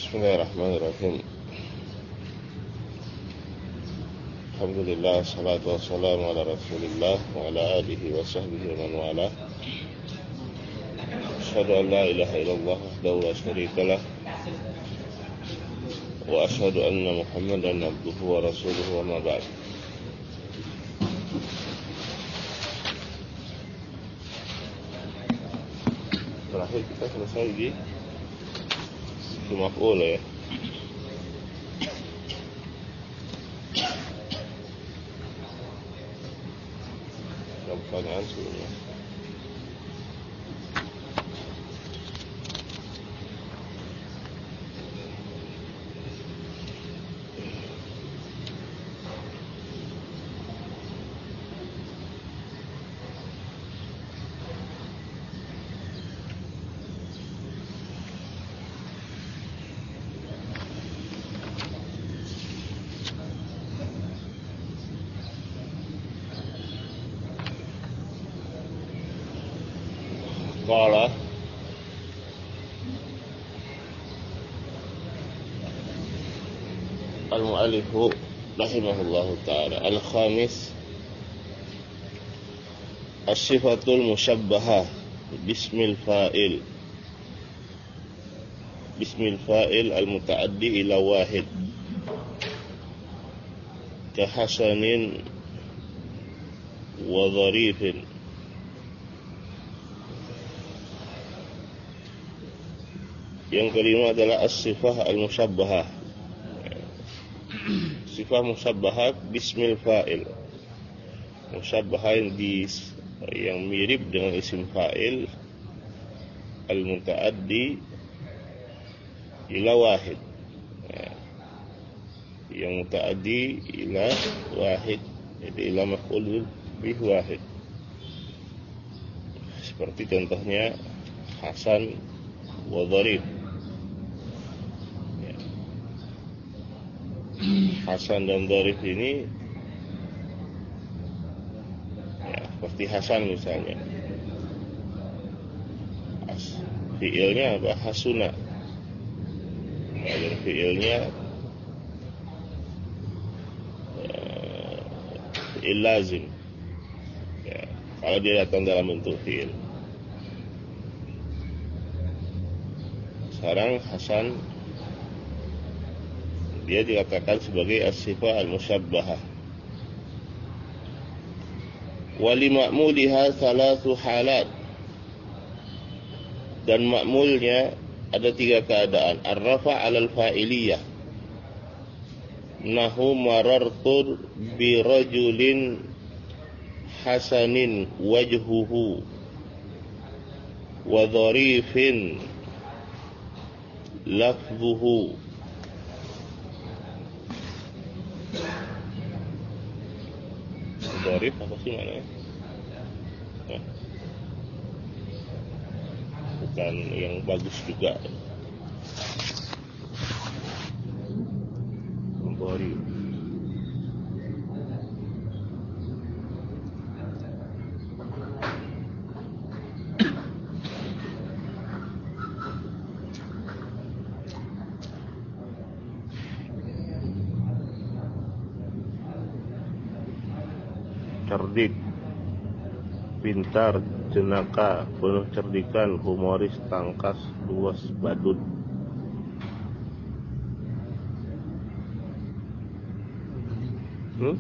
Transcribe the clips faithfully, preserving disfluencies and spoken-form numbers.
Bismillahirrahmanirrahim. Alhamdulillah, salatu wassalamu ala rasulillah wa ala alihi wa sahbihi wa man wala. Asyhadu an la ilaha illallah wahdahu la syarika lah wa asyhadu anna Muhammadan abduhu wa rasuluhu wa ma ba'd. Terakhir kita selesai di maf'ul ya. Ada pertanyaan sebelumnya? Qala al-mu'allifu rahimahullahu ta'ala al-khamis as-sifatul musyabbahah bismil fa'il bismil fa'il al-muta'addi ila wahid kahasanin wa dharifin. Yang kelima adalah as-sifah al-musyabbahah. Sifah musyabbahah bismil fa'il. Musyabbahah yang, di, yang mirip dengan isim fa'il al-muta'addi ila wahid. Yang muta'addi ila wahid, jadi ila maf'ul bih wahid. Seperti contohnya Hasan wa dharif. Hasan dan dharif ini ya, seperti Hasan misalnya, As, fiilnya apa? Hasuna. Dan fiilnya uh, fiil lazim ya, kalau dia datang dalam bentuk fiil. Sekarang Hasan dia dikatakan sebagai as-sifah al-musyabbahah. Wa li ma'muliha thalathu halat. Dan ma'mulnya ada tiga keadaan. Ar-rafa' 'alal fa'iliyah. Nahu marartu bi rajulin hasanin wajhuhu wa dharifin lafzuhu. Dharif apa sih maknanya? Nah, bukan yang bagus juga. Dharif. Cerdik, pintar, jenaka, penuh cerdikan, humoris, tangkas, luas, badut. Hmm?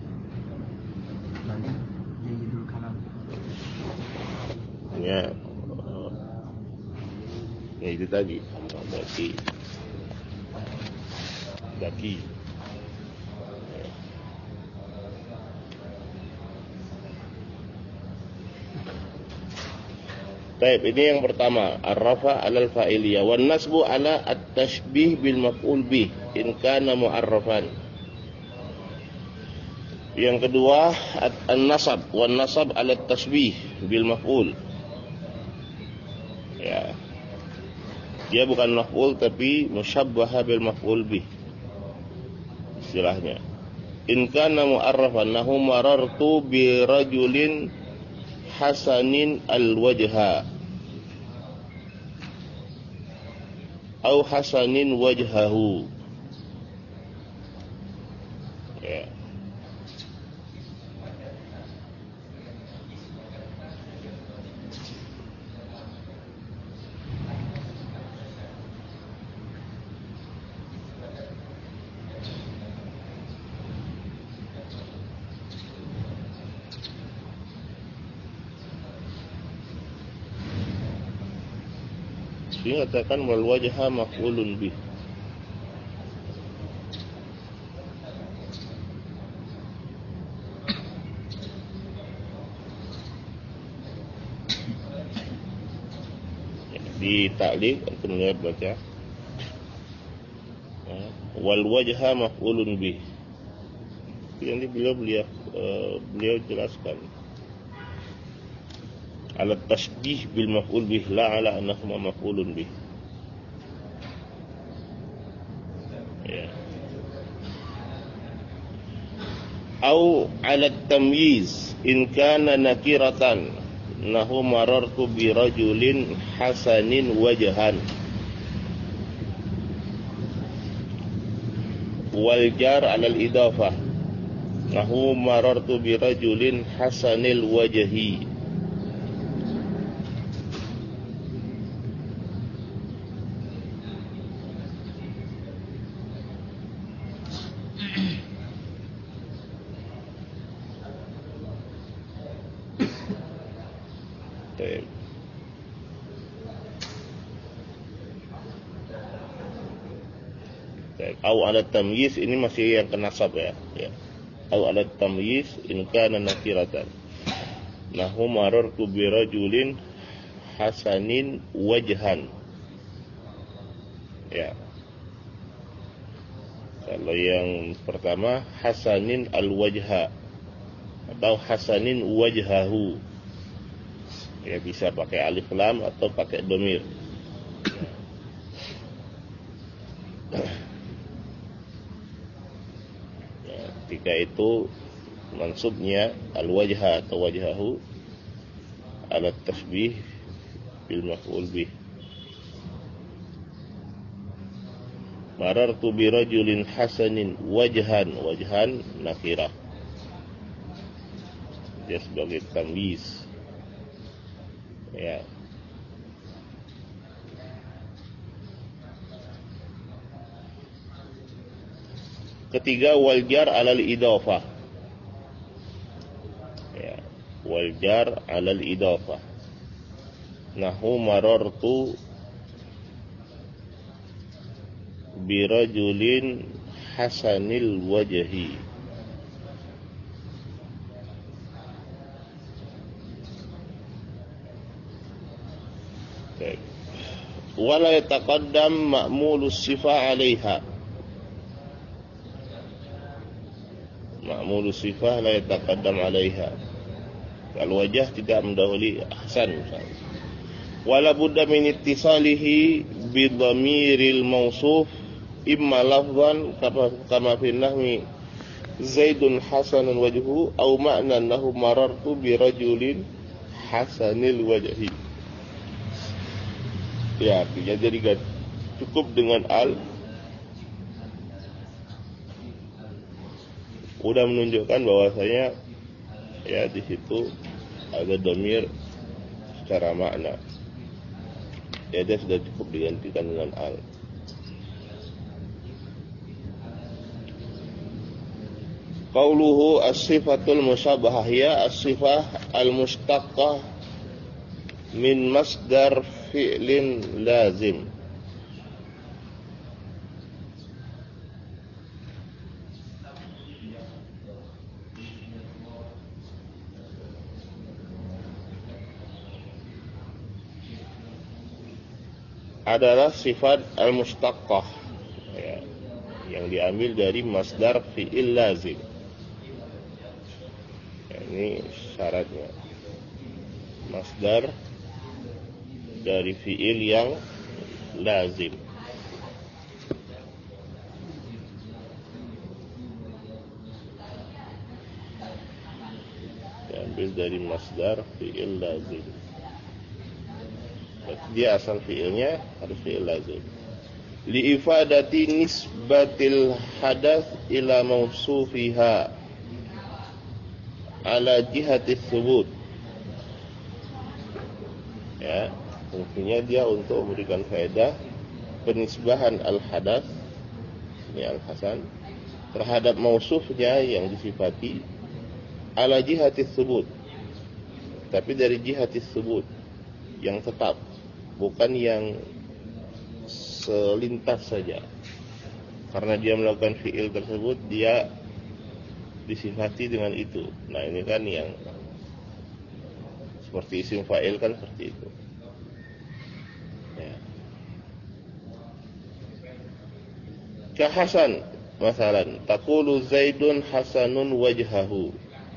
Ya, ya itu tadi, daki, daki. Baik, ini yang pertama, ar-rafa' 'alal fa'iliyah wan nasbu 'ala at-tashbih bil maf'ul bih in kana mu'arrafan. Yang kedua, an-nasab wan nasab 'ala at-tashbih bil maf'ul. Ya. Dia bukan maf'ul tapi musyabbahah bil maf'ul bih. Istilahnya. In kana mu'arrafan nahu marartu bi rajulin hasanin al-wajha. au hasanin wajhahu. Ya. Sehingga katakan wal wajha maf'ulun bih. Di ta'liq antum lihat baca wal wajha maf'ulun bih. Yang beliau beliau uh, beliau jelaskan ala tasbih bil maf'ul bih la ala annahu maf'ulun bih. Ya. Au ala tamyiz in kana nakiratan nahu marartu bi rajulin hasanin wajhan. Wal jar ala al idafah nahu marartu bi rajulin hasanil wajhi. Au ala tamyiz ini masih yang kenasab ya. Ya. Au ala tamyiz in kana nakiratan. Nahu marartu bi rajulin hasanin wajhan. Ya. Kalau yang pertama hasanin al wajha atau hasanin wajhahu. Ya bisa pakai alif lam atau pakai domir. Ketika itu mansubnya al-wajha atau wajhahu ala tasbih bil maf'ul bih. Marartu bi rajulin hasanin wajhan, wajhan nakirah. Dia sebagai tamyiz. Ya. Ketiga wal jar alal idafah. Ya, wal jar alal idafah. Nahu marartu bi rajulin hasanil wajhi. Wala yataqaddam ma'mulus sifah 'alaiha. Ma'mulus sifah la yataqaddam 'alaiha. Kalau wajah tidak mendahului ahsan misalnya. Wala budda min ittisalihi bi dhamiril mausuf imma lafzan kama kama fi nahwi Zaidun hasanun wajhu au ma'na annahu marartu bi rajulin hasanil wajhi. Ya, artinya jadi cukup dengan al udah menunjukkan bahwasanya ya di situ ada dhamir secara makna. Ya dia sudah cukup digantikan dengan al. Qauluhu as-sifatul musyabahah ya as-sifah al-mustaqqah min masdar fi'lin lazim. Adalah sifat al-mustaqqah ya, yang diambil dari masdar fi'il lazim. Ya, ini syaratnya. Masdar dari fi'il yang lazim. Diambil dari masdar fi'il lazim. Dia asal fi'ilnya harus fi'il lazim. liifadati nisbatil hadath ila mausufiha ala jihati thubut. Ya, fungsinya dia untuk memberikan faedah penisbahan al-hadath, ini al-hasan, terhadap mausufnya yang disifati ala jihati thubut, tapi dari jihati thubut yang tetap, bukan yang selintas saja. Karena dia melakukan fi'il tersebut, dia disifati dengan itu. Nah, ini kan yang seperti isim fa'il kan seperti itu. Ya. Kahasan, masalan, taqulu Zaidun hasanun wajhahu.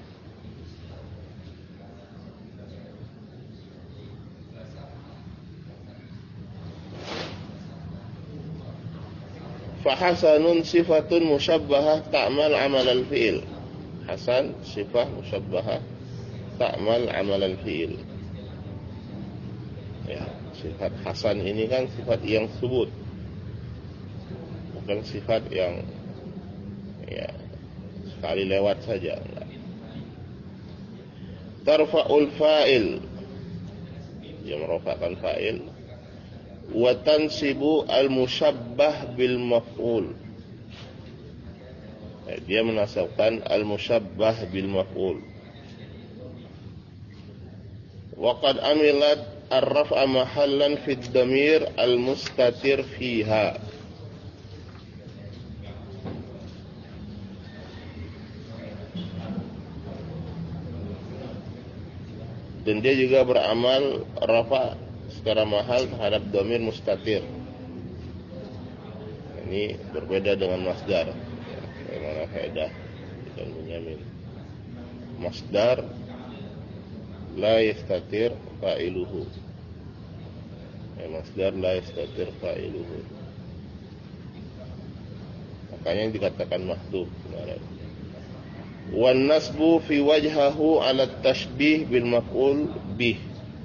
Fahasanun sifatun musyabbahah ta'mal amal al-fi'il. Hasan sifat musyabbahah ta'mal amal al-fi'il. Ya, sifat hasan ini kan sifat yang subut, bukan sifat yang ya sekali lewat saja. Enggak. Tarfa'ul fa'il, dia merofakkan fa'il, wa tansibu al-musyabbah bil maf'ul. Ya, dia menasabkan al-musyabbah bil maf'ul. Wa qad amilat ar-raf'a mahallan fi ad-damir al-mustatir fiha. Dan dia juga beramal rafa secara mahal terhadap dhamir mustatir. Ini berbeda dengan masdar. Ya, bagaimana faedah dan Bunyamin. Masdar la yastatir fa'iluhu. Ya, masdar la yastatir fa'iluhu. Makanya yang dikatakan mahdhuf kemarin. Wan nasbu fi wajhahu ala tashbih bil maf'ul bih.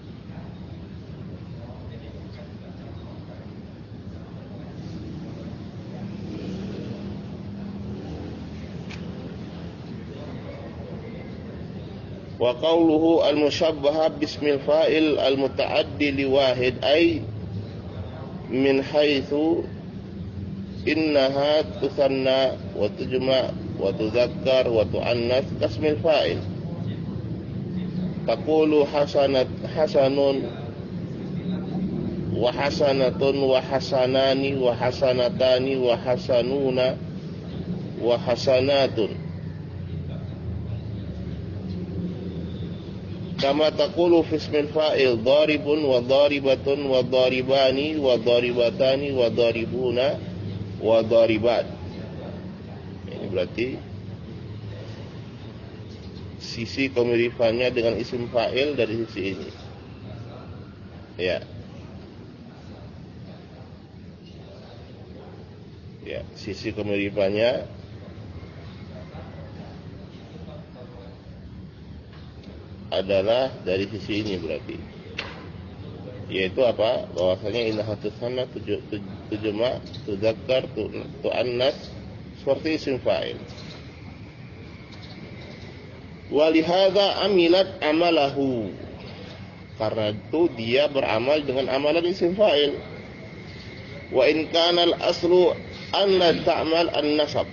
Wa qawluhu al-musyabbah bismil fa'il al-muta'addi li wahid ay min haitsu innaha tusanna wa tujma' wa tuzakkar wa tu'annas kasmil fa'il. Taqulu hasanat hasanun wa hasanatun wa hasanani wa hasanatani wa hasanuna wa hasanatun. Kama taqulu fi ismil fa'il daribun wa daribatun wa daribani wa daribatani wa daribuna wa daribat. Ini berarti sisi kemiripannya dengan isim fa'il dari sisi ini. Ya. Ya, sisi kemiripannya adalah dari sisi ini berarti, yaitu apa? Bahwasanya innaha tusanna tujma tuzakkar tu'annas seperti isim fa'il. Walihadza amilat amalahu, karena itu dia beramal dengan amalan isim fa'il. Wa in kana al-aslu an la ta'mal an-nasab.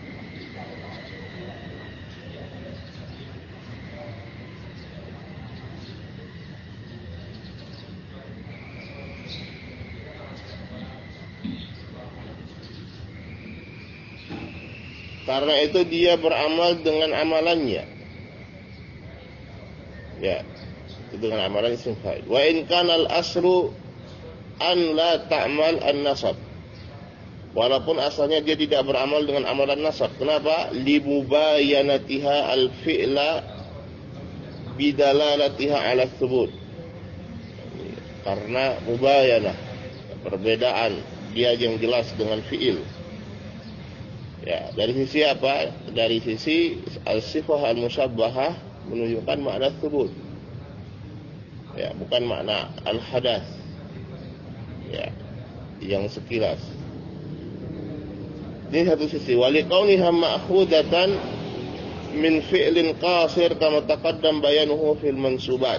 Karena itu dia beramal dengan amalannya. Ya, itu dengan amalan isim fa'il. Wa in kana al-aslu an la ta'mal an-nasab. Walaupun asalnya dia tidak beramal dengan amalan nasab. Kenapa? Limubayanatiha al-fi'la bidalalatiha ala thubut. Karena mubayanah, perbedaan dia yang jelas dengan fi'il. Ya, dari sisi apa? Dari sisi al-sifah al-musyabbahah menunjukkan makna thubut. Ya, bukan makna al-hadath. Ya, yang sekilas. Ini satu sisi. Wali kauniha ma'khudatan min fi'lin qasir kama taqaddam bayanuhu fil mansubat.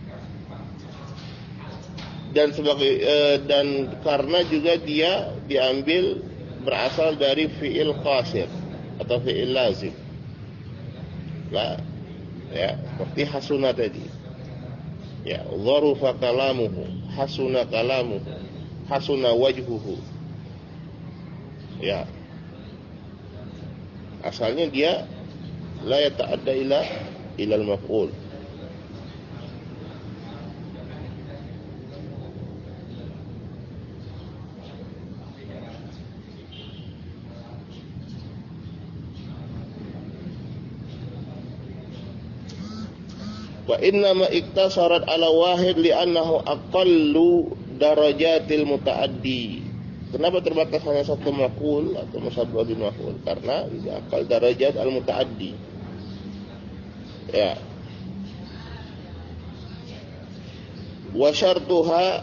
Dan sebagai eh, dan karena juga dia diambil berasal dari fi'il qasir atau fi'il lazim. Lah, ya, seperti hasuna tadi. Ya, dharufa kalamuhu, hasuna kalamuhu, hasuna wajhuhu. Ya. Asalnya dia la yata'adda ila ila al-maf'ul. Wa inna ma iktasarat ala wahid li'annahu aqallu darajatil muta'addi. Kenapa terbatas hanya satu maf'ul atau musabbah bil maf'ul? Karena ini akal darajat al-muta'addi. Ya. Wa syartuha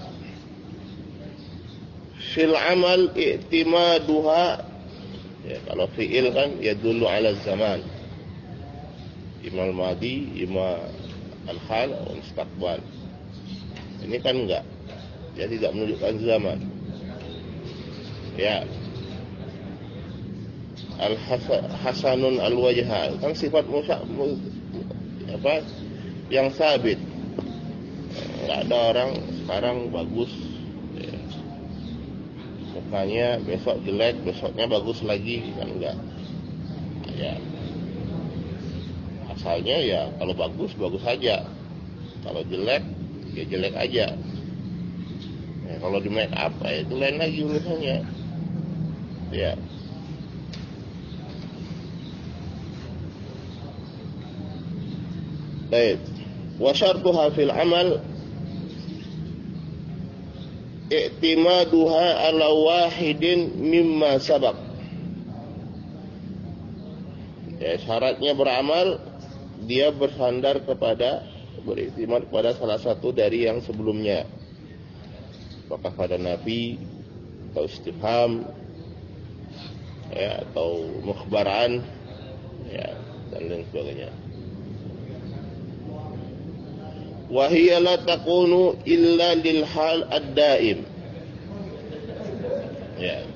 fil amal i'timaduha. Ya, kalau fi'il kan yadullu ala zaman. Ima al-madi, ima al-hal atau mustaqbal. Ini kan enggak. Dia tidak menunjukkan zaman. Ya, al-hasanun al-wajha kan sifat musa apa yang sabit. Enggak ada orang sekarang bagus ya. Mukanya besok jelek, besoknya bagus lagi, kan enggak. Ya, asalnya ya kalau bagus bagus saja, kalau jelek ya jelek aja. Ya, kalau di make up ya itu lain lagi urusannya. Ya. Baik. Wa syartuha fil amal i'timaduha ala wahidin mimma sabaq. Ya, syaratnya beramal dia bersandar kepada beriktimad kepada salah satu dari yang sebelumnya. Apakah pada nafi atau istifham, ya, atau mukhbaran, ya, dan lain sebagainya. Wa hiya la takunu illa lil hal ad-daim. Ya.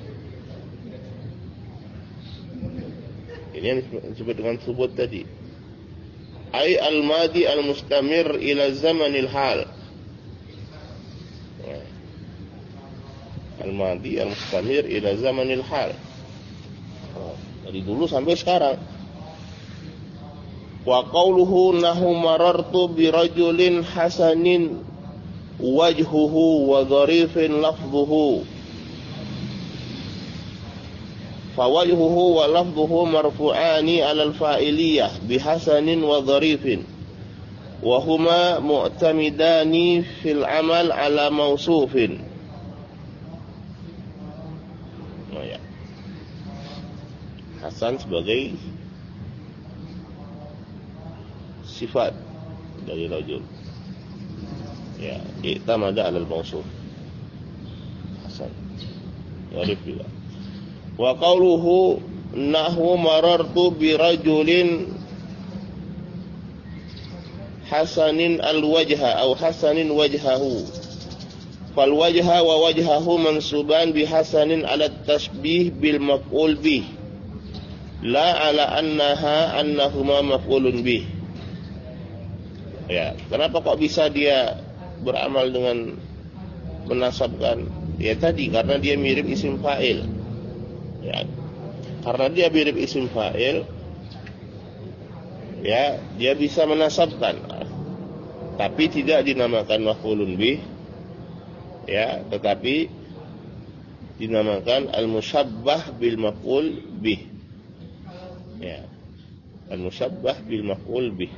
Ini yang disebut dengan subut tadi. Ai al-madi al-mustamir ila zamanil hal. Ya. Al-madi al-mustamir ila zamanil hal. Dari dulu sampai sekarang. Wa qawluhu nahu marartu bi rajulin hasanin wajhuhu wa dharifin lafdhuhu. Fa wajhuhu wa lafdhuhu marfu'ani 'ala al-fa'iliyah bi hasanin wa dharifin. Wa huma mu'tamidani fil 'amal 'ala mawsufin. Oh ya. Hasan sebagai sifat dari rajul. Ya, i'tamada 'ala al-mawsuf. Hasan. Gharib juga. Wa qawluhu nahu marartu bi rajulin hasanin al-wajha atau hasanin wajhahu. Fal wajha wa wajhahu mansuban bi hasanin 'ala at-tashbih bil maf'ul bih. La 'ala annaha annahuma maf'ulun bih. Ya, kenapa kok bisa dia beramal dengan menasabkan? Ya tadi karena dia mirip isim fa'il. Ya, karena dia mirip isim fa'il, ya, dia bisa menasabkan, tapi tidak dinamakan maf'ulun bih, ya, tetapi dinamakan al-musyabbah bil maf'ul bih. Ya, al-musyabbah bil maf'ul bih.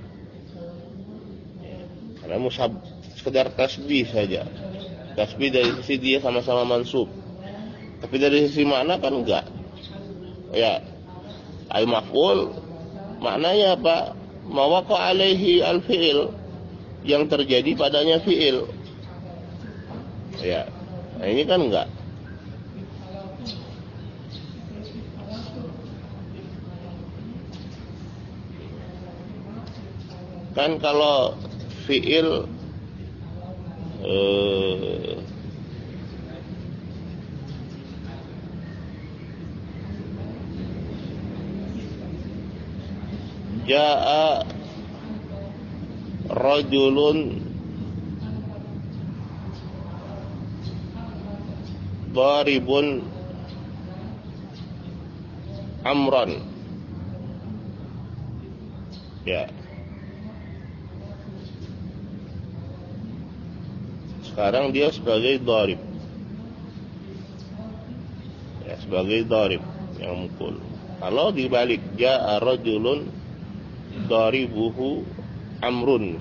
Karena mushab sekedar tasbih saja. Tasbih dari sisi dia sama-sama mansub. Tapi dari sisi makna kan enggak. Ya. Al-maf'ul maknanya apa? Ma waqa alaihi al-fi'il, yang terjadi padanya fi'il. Ya. Nah, ini kan enggak. Kan kalau fiil eh, Ja'a rajulun daribun amran. Ya. Sekarang dia sebagai darib. Ya, sebagai darib yang mukul. Kalau dibalik, ja'a rajulun daribuhu amrun,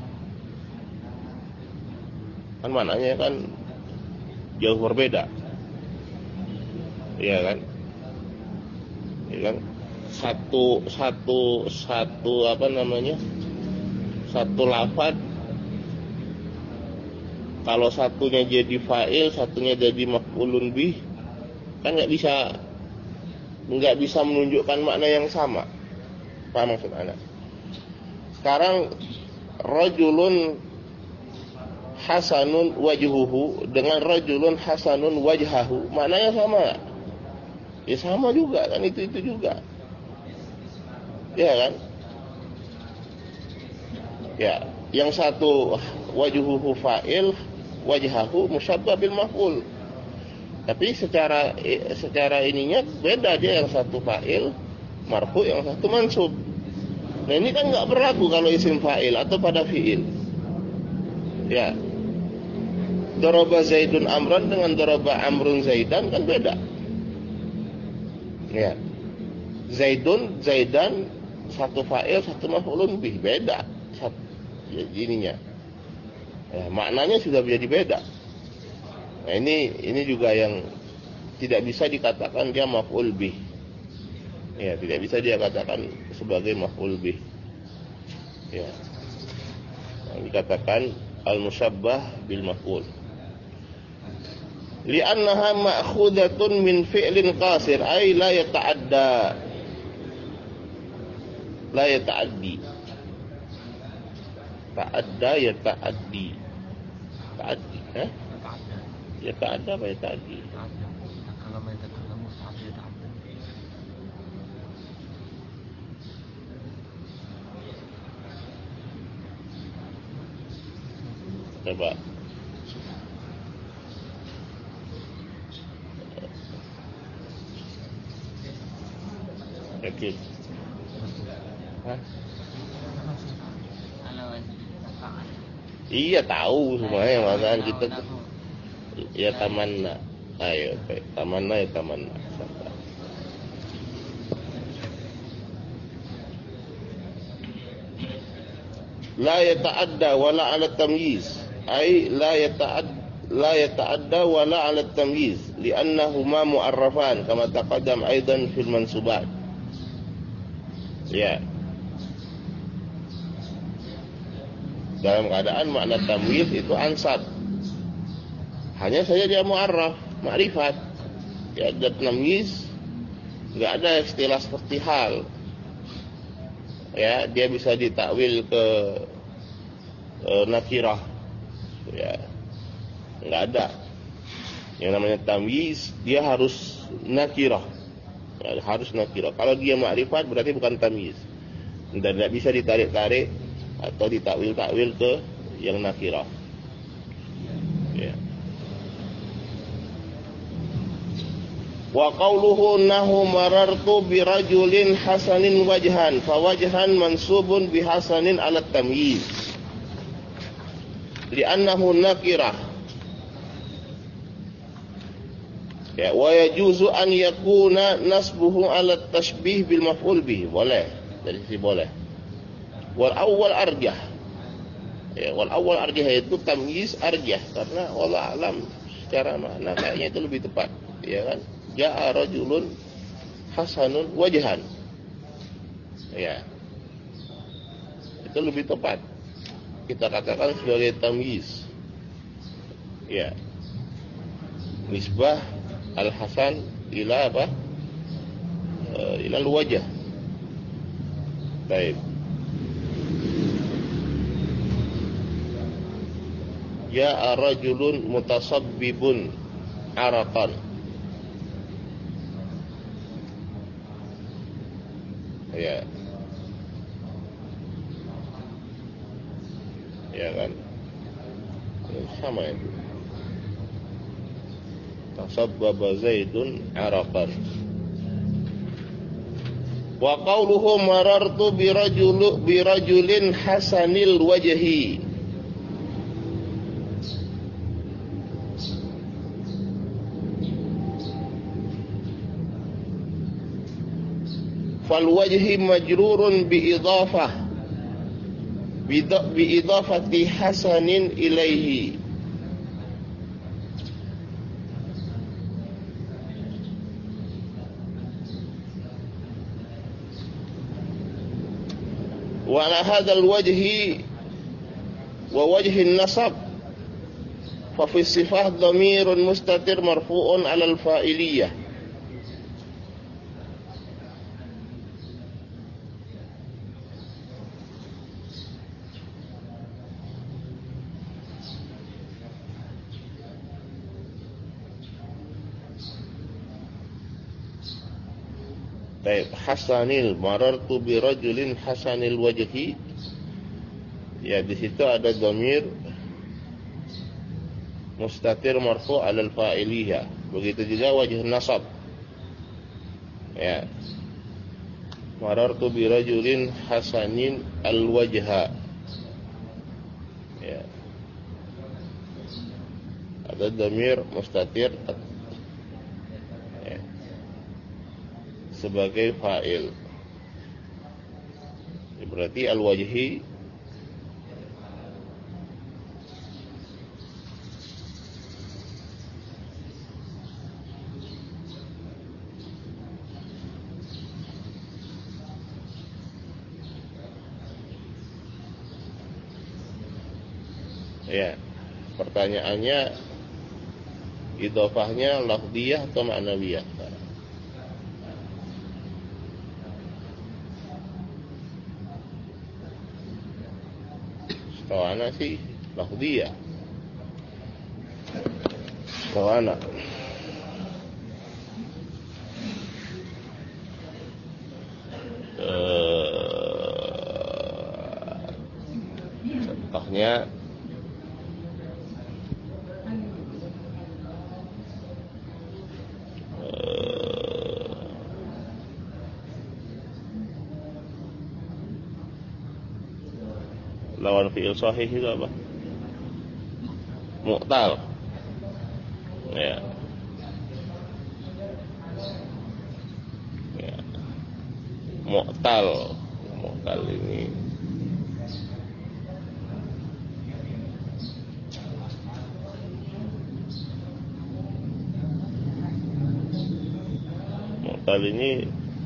kan maknanya kan jauh berbeda, ya kan? Ya kan? Satu satu satu apa namanya? Satu lafaz, kalau satunya jadi fa'il, satunya jadi maf'ulun bih, kan nggak bisa nggak bisa menunjukkan makna yang sama. Paham maksud anak? Sekarang rajulun hasanun wajhuhu dengan rajulun hasanun wajhahu, maknanya sama? Ya sama juga kan, itu itu juga. Ya kan? Ya, yang satu wajhuhu fa'il, wajhahu musyabbah bil maf'ul. Tapi secara secara ininya beda, dia yang satu fa'il marfu, yang satu mansub. Nah ini kan nggak berlaku kalau isim fa'il atau pada fi'il. Ya, daraba Zaidun amran dengan daraba Amrun Zaidan kan beda. Ya, Zaidun Zaidan satu fa'il satu maf'ulun bih, beda. Satu, ya, ininya. Ya, maknanya sudah menjadi beda. Nah ini ini juga yang tidak bisa dikatakan dia maf'ul bih. Ya, tidak bisa dia katakan sebagai maf'ul bih. Ya. Yang dikatakan al-musyabbah bil maf'ul. Li'annaha ma'khudatun min fi'lin qasir, ay la yata'adda. La yata'addi. Ta'adda yata'addi. Ta'addi, eh? Yata'adda apa yata'addi? Kalau mereka terlalu ta'adda yata'adda. Coba. Yakin? Hah? Iya tahu semuanya, masalah kita tuh. Ya tamanna. Ayo, baik. Tamanna ya tamanna. La yata'adda wala 'ala tamyiz. Ay la yata'adda la yata'adda wala 'ala tamyiz li'annahuma mu'arrafan kama taqaddam aidan fil mansubat. Ya. Dalam keadaan makna tamyiz itu ansab. Hanya saja dia mu'arraf, ma'rifat. Ya, ada tamyiz, enggak ada istilah seperti hal. Ya, dia bisa ditakwil ke e, nakirah. Ya, nggak ada. Yang namanya tamyiz dia harus nakirah. Ya, harus nakirah. Kalau dia ma'rifat berarti bukan tamyiz. Dan tidak bisa ditarik-tarik atau ditakwil-takwil ke yang nakirah. Ya. Wa qawluhu nahu marartu bi rajulin hasanin wajhan fa wajhan mansubun bi hasanin ala tamyiz li'annahu nakirah. Ya, wa yajuzu an yakuna nasbuhu ala tashbih bil maf'ul bih, boleh, dari sisi boleh. Wal awwal arjah. Ya, wal awwal arjah itu tamyiz arjah karena wallahu alam secara makna kayaknya itu lebih tepat, ya kan? Ja'a rajulun hasanun wajhan. Ya. Itu lebih tepat. Kita katakan sebagai tamyiz. Ya. Nisbah al-hasan ila apa? E, ila al-wajh. Baik. ja'a rajulun mutasabbibun araqan. Ya. Ya kan? Sama itu. Tasabbaba Zaidun araqan. Wa qawluhu marartu birajul birajulin hasanil wajhi. Fal wajhi majrurun bi idhafah bi idhafati hasanin ilaihi. Wa ala hadzal wajhi wa wajhi an-nasab fa fi sifah dhamirun mustatir marfu'un 'ala al-fa'iliyah. Baik, hasanil marartu bi rajulin hasanil wajhi. Ya, di situ ada dhamir mustatir marfu' 'alal fa'iliyah. Begitu juga wajh nasab. Ya. Marartu bi rajulin hasanin al wajha. Ya. Ada dhamir mustatir sebagai fa'il. Berarti al-wajhi ya, pertanyaannya idhofahnya lafdiyah atau ma'nawiyah? Tawana sih lafdiyah. Tawana. Eh, contohnya lawan fi'il sahih itu apa? Mu'tal. Ya. Ya. Mu'tal. Mu'tal ini Mu'tal ini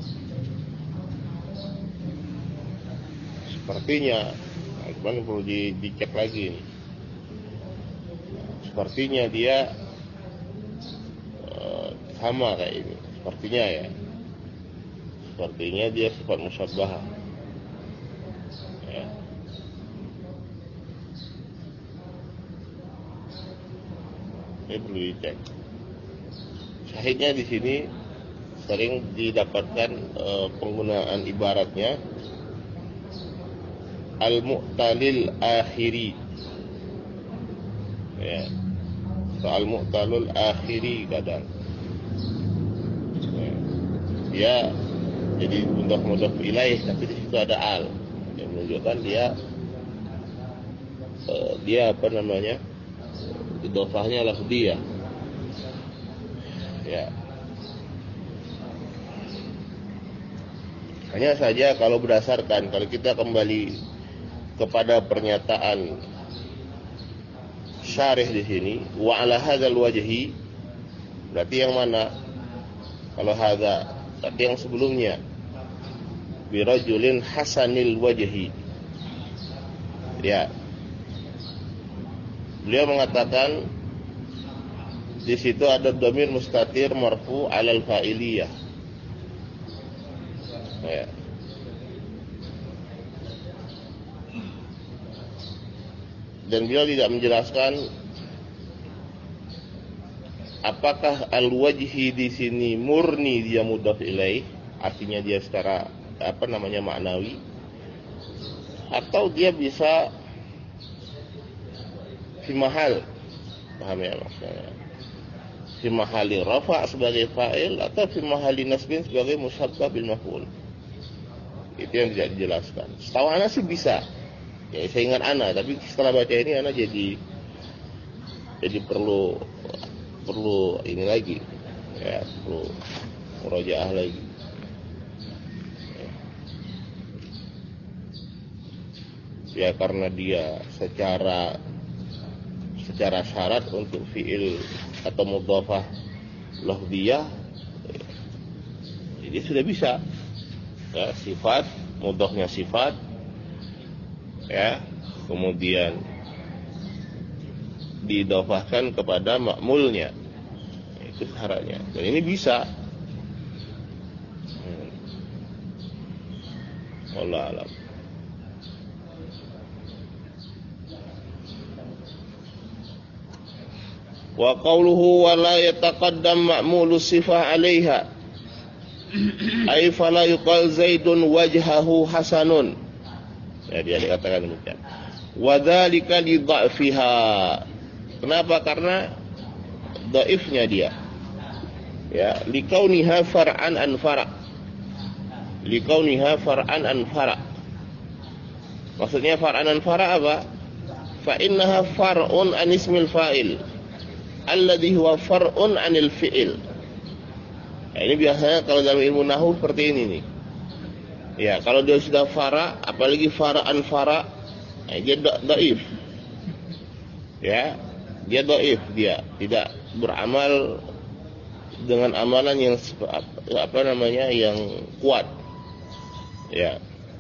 sepertinya, cuman perlu di, dicek lagi nih. Sepertinya dia uh, sama kayak ini. Sepertinya ya. Sepertinya dia sifat musyabbahah. Ya. Ini perlu dicek. Syahidnya di sini sering didapatkan uh, penggunaan ibaratnya al-mu'talil akhiri. Ya. Soal mu'talul akhiri kadang. Ya. Dia jadi mudhaf-mudhaf ilaih, tapi di situ ada al yang menunjukkan dia uh, dia apa namanya? Idhofahnya lafdiyah. Ya. Hanya saja kalau berdasarkan, kalau kita kembali kepada pernyataan syarih di sini, wa ala hadzal wajhi, berarti yang mana? Kalau hadza, berarti yang sebelumnya, bi rajulin hasanil wajhi. Ya. Beliau mengatakan di situ ada dhamir mustatir marfu 'alal fa'iliyah. Ya. dan beliau tidak menjelaskan apakah al-wajhi di sini murni dia mudhaf ilaih, artinya dia secara apa namanya maknawi, atau dia bisa fi mahal, paham ya maksudnya, fi mahali rafa sebagai fa'il atau fi mahali nasbin sebagai musyabbah bil maf'ul. Itu yang tidak dijelaskan. Setahu ana sih bisa. Ya, saya ingat ana, tapi setelah baca ini ana jadi jadi perlu perlu ini lagi. Ya, perlu murojaah lagi. Ya, karena dia secara secara syarat untuk fi'il atau mudhafah lafziyah, jadi sudah bisa. Ya, sifat, mudhafnya sifat, ya, kemudian didhafahkan kepada ma'mulnya, itu syaratnya. Dan ini bisa. Hmm. Wallahu a'lam. Wa qawluhu wa la yataqaddam ma'mulu sifah 'alaiha ay fala yuqal Zaidun wajhahu hasanun. Ya, dia dikatakan demikian. Wa dzalika li dha'fiha. Kenapa? Karena dhaifnya dia. Ya, li kauniha far'an an fara'. Li kauniha far'an an fara'. Maksudnya far'an an fara' apa? Fa innaha far'un an ismil fa'il alladhi huwa far'un anil fi'il. Nah, ini biasanya kalau dalam ilmu nahwu seperti ini nih. Ya, kalau dia sudah fara, apalagi fara'an fara', nah, dia dhaif. Ya, dia dhaif, dia tidak beramal dengan amalan yang apa namanya yang kuat. Ya.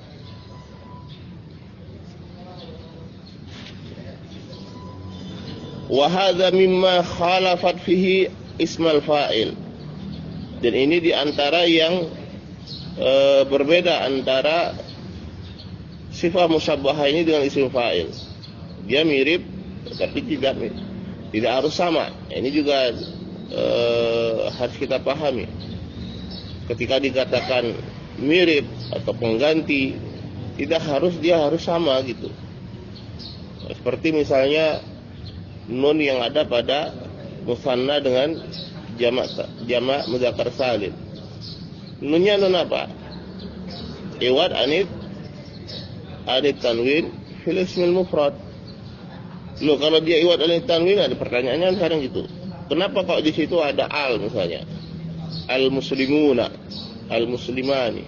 Wa hadza mimma khalafat fihi ismal fa'il. Dan ini diantara yang e, berbeda antara sifat musyabbahah ini dengan isim fa'il. Dia mirip, tapi tidak tidak harus sama. Ini juga e, harus kita pahami. Ketika dikatakan mirip atau pengganti, tidak harus dia harus sama gitu. Seperti misalnya nun yang ada pada musanna dengan jamak jamak mudzakkar salim. Nunnya nun apa? Iwad anit anit tanwin fil ismil mufrad. Loh, kalau dia iwad anit tanwin, ada pertanyaannya sekarang gitu. Kenapa kok di situ ada al misalnya? Al muslimuna, al muslimani.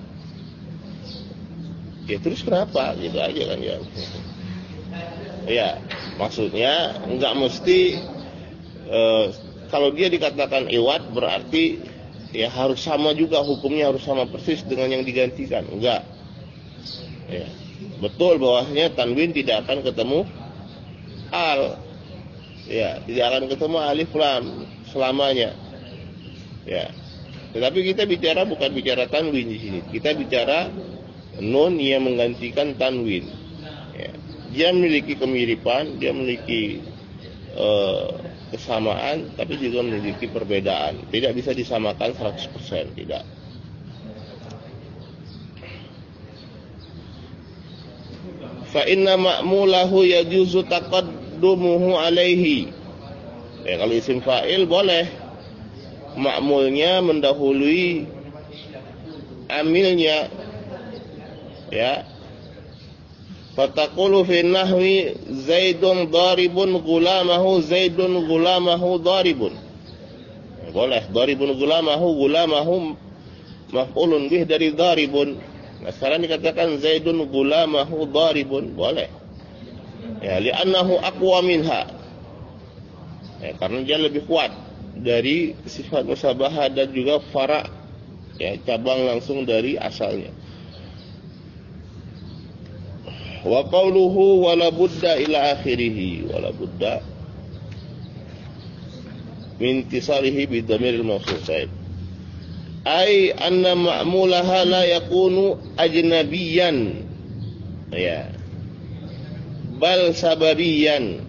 Ya terus kenapa? Gitu aja kan ya. Ya, maksudnya enggak mesti uh, kalau dia dikatakan iwad berarti ya harus sama juga, hukumnya harus sama persis dengan yang digantikan. Enggak. Ya. Betul bahwasanya tanwin tidak akan ketemu al. Ya, tidak akan ketemu alif lam selamanya. Ya. Tetapi kita bicara bukan bicara tanwin di sini. Kita bicara nun yang menggantikan tanwin. Ya. Dia memiliki kemiripan, dia memiliki uh, kesamaan, tapi juga memiliki perbedaan. Tidak bisa disamakan seratus persen, tidak. Fa inna ma'mulahu yajuzu taqaddumuhu alaihi. Ya, kalau isim fa'il boleh ma'mulnya mendahului amilnya. Ya. Fataqulu fi nahwi Zaidun daribun gulamahu Zaidun gulamahu daribun. Boleh, daribun gulamahu, gulamahu maf'ulun bih dari daribun. Nah, sekarang dikatakan Zaidun gulamahu daribun, boleh. Ya, li'annahu aqwa minha. Ya, karena dia lebih kuat dari sifat musyabahah dan juga fara', ya, cabang langsung dari asalnya. Wa qawluhu wala budda ila akhirih, wala budda min tisalihi bi dhamiril mawsul sahib. Ai anna ma'mulaha la yakunu ajnabiyan. Ya. bal sababiyan.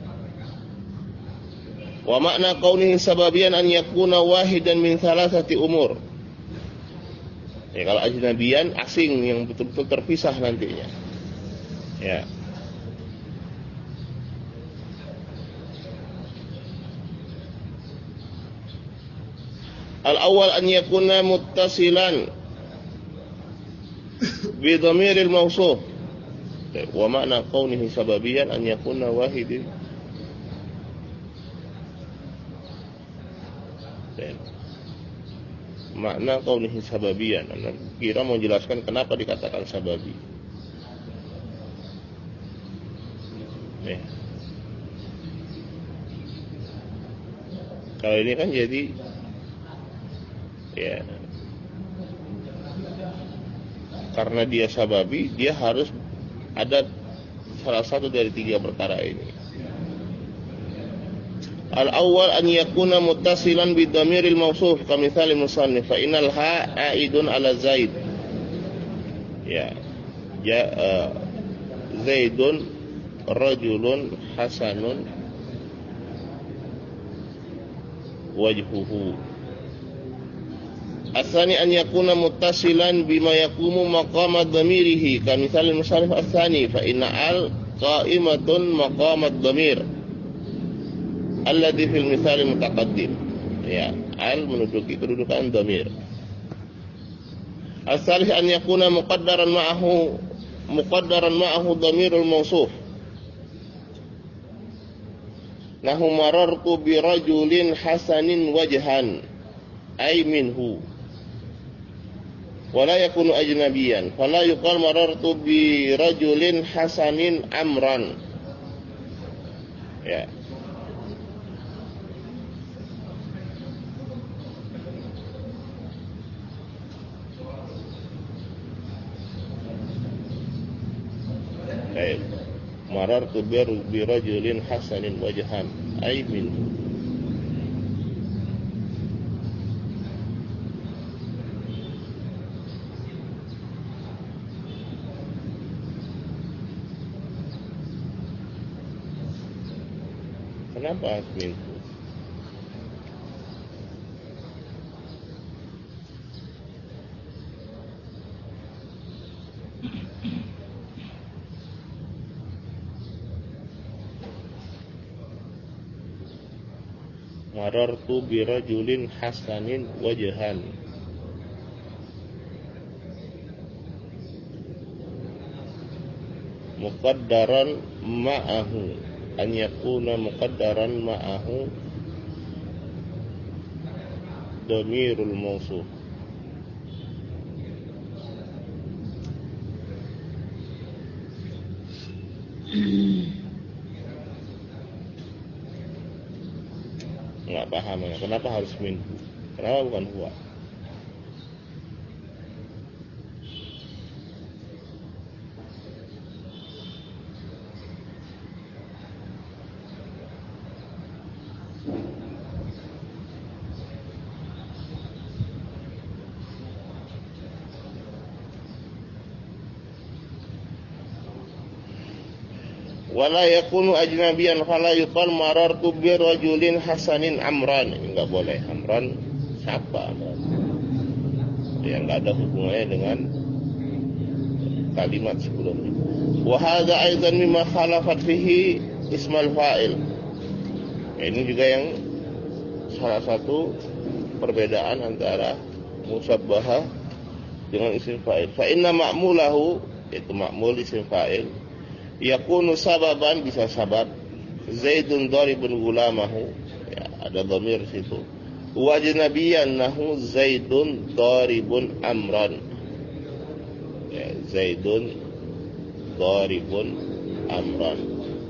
Wa makna kaunihi sababiyan an yakuna wahidan min thalathati umur. Ya, kalau ajnabiyan asing yang betul-betul terpisah nantinya. Ya. Al-awwal an yakuna muttasilan bi dhamiril mawsuf. Wa makna kaunihi sababiyan an yakuna wahidin. Makna kaunihi sababiyan, kira mau jelaskan kenapa dikatakan sababi. Ya. Kalau ini kan jadi ya, karena dia sababi, dia harus ada salah satu dari tiga perkara ini. Al-awwal an yakuna muttasilan bi dhamiril mawsuf kamitsal musannif fa innal ha aidun ala zaid. Ya. Ya uh, Zaidun rajulun hasanun wajhuhu. Asani an yakuna muttasilan bima yaqumu maqama dhamirihi kamitsal musannif ats-tsani fa inna al qa'imatun maqama ad-dhamir alladhi fil misal mutaqaddim. Ya, al menduduki kedudukan dhamir. As-salih an yakuna muqaddaran ma'ahu muqaddaran ma'ahu dhamirul mawsuf. Nahu marartu bi rajulin hasanin wajhan ay minhu. Wala yakunu ajnabiyan, fala yuqal marartu bi rajulin hasanin amran. Ya. Baik. Marartu bi rajulin hasanin wajhan ay minhu. Kenapa minhu? Marartu bi rajulin hasanin wajhan. Muqaddaran ma'ahu, an yakuna muqaddaran ma'ahu dhamirul mawsuf. Nggak paham ya, kenapa harus minhu? Kenapa bukan huwa? Wala yakunu ajnabiyan fala yuqal marartu bi rajulin hasanin amran. Enggak boleh. Amran siapa? Yang enggak ada hubungannya dengan kalimat sebelumnya. Wa hadza aidan mimma khalafat fihi ismal fa'il. Ini juga yang salah satu perbedaan antara musabbahah dengan isim fa'il. Fa inna ma'mulahu, itu ma'mul isim fa'il, yakunu sababan, bisa sabab. Zaidun daribun gulamahu, ya, ada dhamir situ. Wa ajnabiyan nahu Zaidun daribun amran, ya, Zaidun daribun amran.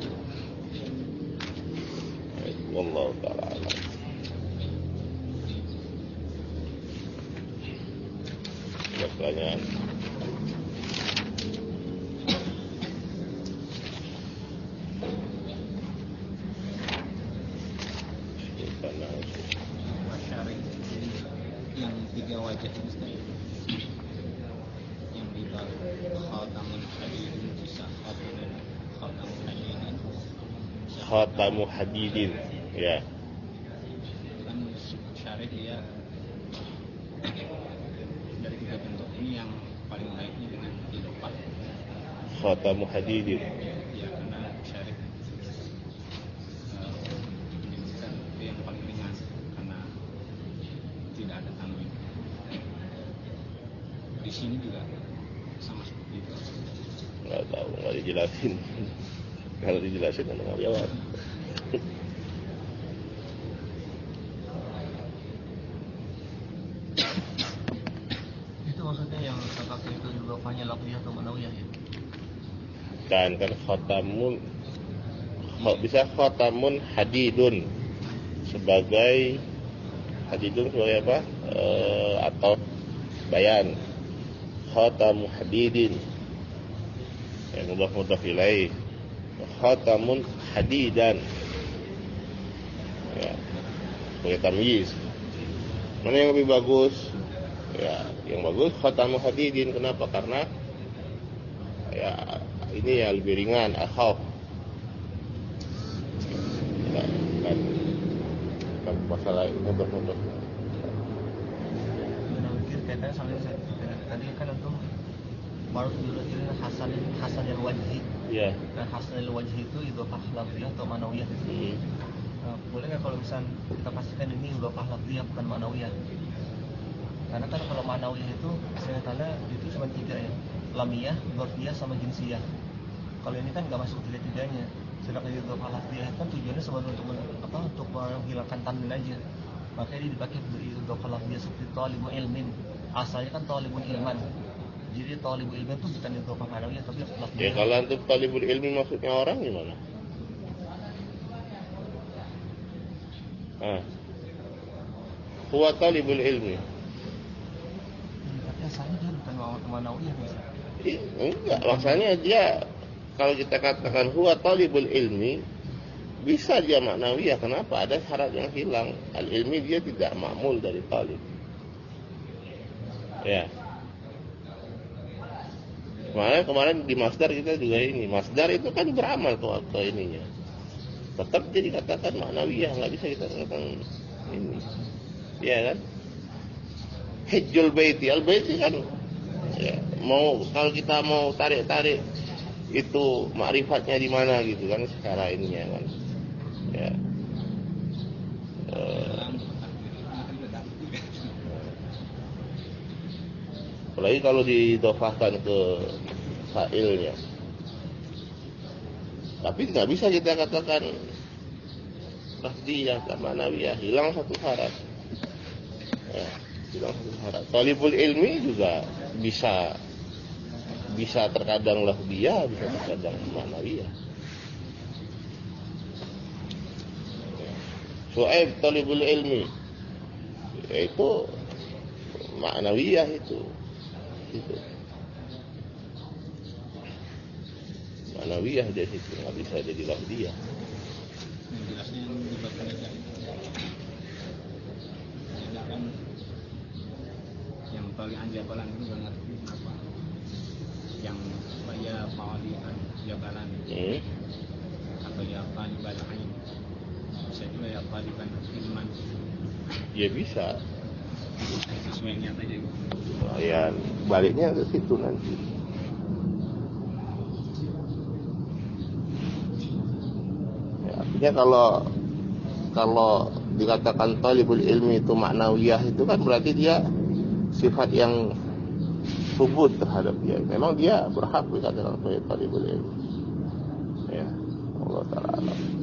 Wallahu ta'ala alam. Pertanyaan. Yang tiga wajah ini yang di khatamul hadirin bisa khatamul hadirin khatamu hadidin. Ya. Kan syarih dia dari tiga bentuk ini yang paling baiknya dengan idofah. Khatamu hadidin. Ya, karena syarih uh, menyebutkan itu yang paling ringan karena tidak ada tanwin. Di sini juga sama seperti itu. Nggak tahu, nggak dijelasin. Kalau dijelasin kan nggak jawab. Itu maksudnya yang kakak itu juga fanya lafziyah atau manawiyah ya? Dan kan khatamun bisa khatamun hadidun sebagai hadidun sebagai apa? E, atau bayan khatamu hadidin yang mudah-mudah ilaih khatamun hadidan ya sebagai tamyiz. Mana yang lebih bagus? Ya, yang bagus khatamu hadidin. Kenapa? Karena ya ini ya lebih ringan, akhaf. Ya, kan, kan masalah mudah-mudah. Benar mikir kaitannya sama yang saya tadi kan untuk baru dulu ini hasan hasan yang wajhi. Ya. Dan hasan yang wajhi itu idofah lafziyah atau manawiyah. Hmm. Nah, boleh nggak kalau misalnya kita pastikan ini idofah lafziyah bukan manawiyah? Karena kan kalau manawiyah itu saya tanya itu cuma tiga ya, lamiyah, dzarfiyah sama jinsiyah. Kalau ini kan nggak masuk tiga-tiganya. Sedangkan idofah lafziyah kan tujuannya sebenarnya untuk apa? Untuk menghilangkan tanwin aja. Makanya dia dipakai beri idofah lafziyah seperti talibul ilmin. Asalnya kan talibul ilman. Jadi talibul ilmin itu bukan idofah manawiyah tapi lafziyah. Ya kalau untuk talibul ilmi maksudnya orang gimana? Ah. Huwa talibul ilmi. Tapi asalnya dia bukan manawiyah bisa. Enggak, maksudnya dia kalau kita katakan huwa talibul ilmi bisa dia maknawiyah. Kenapa? Ada syarat yang hilang. Al-ilmi dia tidak ma'mul dari talib. Ya. Kemarin kemarin di masdar kita juga ini. Masdar itu kan beramal tuh ke ininya. Tetap jadi katakan maknawiyah, nggak bisa kita katakan ini. Ya kan? Hijjul baiti, al baiti kan ya, mau kalau kita mau tarik-tarik itu makrifatnya di mana gitu kan secara ininya kan. Ya. Eh, apalagi kalau didofahkan ke fa'ilnya. Tapi nggak bisa kita katakan lafziyah sama manawiyah, hilang satu syarat. Ya, hilang satu syarat. Talibul ilmi juga bisa bisa terkadang lafziyah, bisa terkadang manawiyah. Su'aib talibul ilmi itu manawiyah itu. Itu. Manawiyah dari situ nggak bisa jadi lafziyah. Yang jelasnya yang dibaca aja. Jadi kan yang paling anjabalan itu nggak ngerti apa. Yang ya fa'alian jabalan Hmm. atau ya talibal ain. Bisa juga ya taliban ilman. Ya bisa. Sesuai niat aja gitu. Ya baliknya ke situ nanti. Ya, artinya kalau kalau dikatakan talibul ilmi itu maknawiyah itu kan berarti dia sifat yang subut terhadap dia. Memang dia berhak dikatakan sebagai talibul ilmi. Ya, Allah Ta'ala.